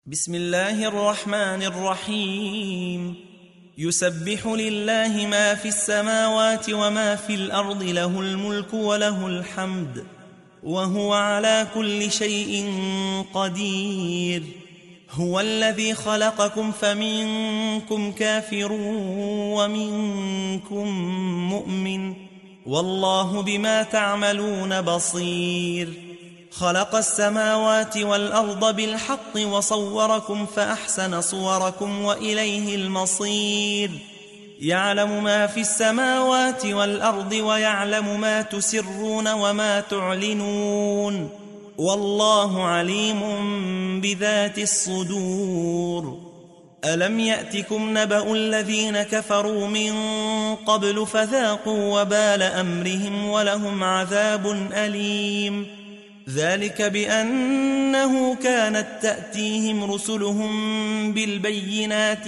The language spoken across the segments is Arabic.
بسم الله الرحمن الرحيم. يسبح لله ما في السماوات وما في الأرض، له الملك وله الحمد وهو على كل شيء قدير. هو الذي خلقكم فمنكم كافر ومنكم مؤمن، والله بما تعملون بصير. خلق السماوات والأرض بالحق وصوركم فأحسن صوركم وإليه المصير. يعلم ما في السماوات والأرض ويعلم ما تسرون وما تعلنون، والله عليم بذات الصدور. ألم يأتكم نبأ الذين كفروا من قبل فذاقوا وبال أمرهم ولهم عذاب أليم. ذلك بأنه كانت تأتيهم رسلهم بالبينات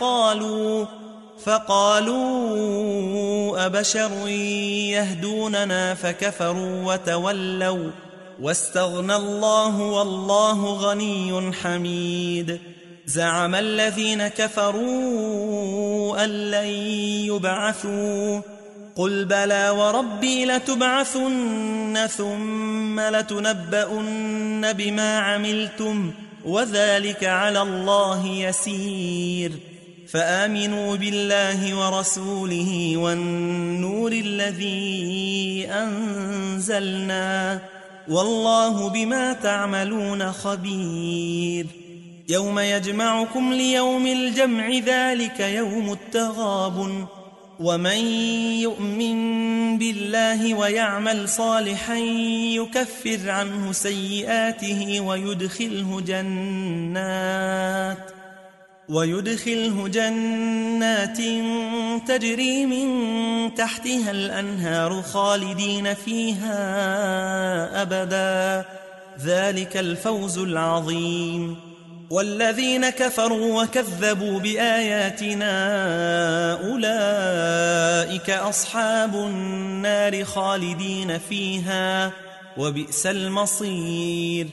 فقالوا أبشر يهدوننا فكفروا وتولوا واستغنى الله والله غني حميد. زعم الذين كفروا أن لن يبعثوا، قل بلى وربي لتبعثن ثم لتنبؤن بما عملتم وذلك على الله يسير. فآمنوا بالله ورسوله والنور الذي أنزلنا، والله بما تعملون خبير. يوم يجمعكم ليوم الجمع، ذلك يوم التغابن. ومن يؤمن بالله ويعمل صالحا يكفر عنه سيئاته ويدخله جنات تجري من تحتها الأنهار خالدين فيها أبدا، ذلك الفوز العظيم. والذين كفروا وكذبوا بآياتنا أولئك أصحاب النار خالدين فيها وبئس المصير.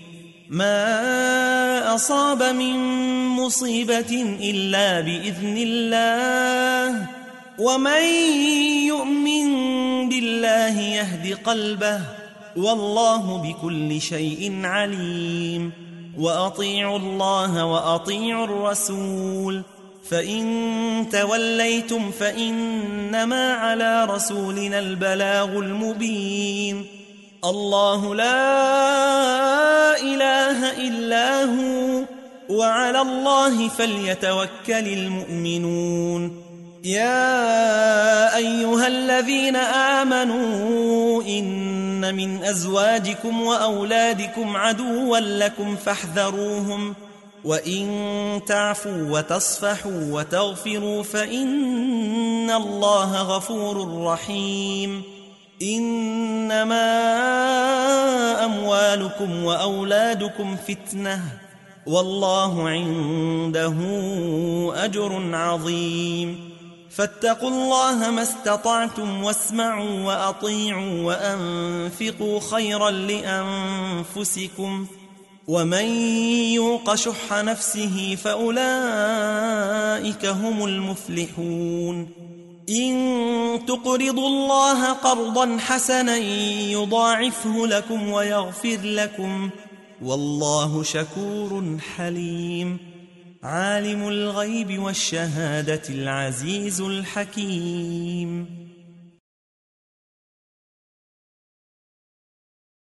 ما أصاب من مصيبة إلا بإذن الله، ومن يؤمن بالله يهد قلبه، والله بكل شيء عليم. وأطيعوا الله وأطيعوا الرسول، فإن توليتم فإنما على رسولنا البلاغ المبين. الله لا إله إلا هو، وعلى الله فليتوكل المؤمنون. يا أيها الذين آمنوا إن من أزواجكم وأولادكم عدوا لكم فاحذروهم، وإن تعفوا وتصفحوا وتغفروا فإن الله غفور رحيم. إنما أموالكم وأولادكم فتنة، والله عنده أجر عظيم. فاتقوا الله ما استطعتم واسمعوا وأطيعوا وأنفقوا خيرا لأنفسكم، ومن يوق شح نفسه فأولئك هم المفلحون. إن تقرضوا الله قرضا حسنا يضاعفه لكم ويغفر لكم، والله شكور حليم. عالم الغيب والشهادة العزيز الحكيم.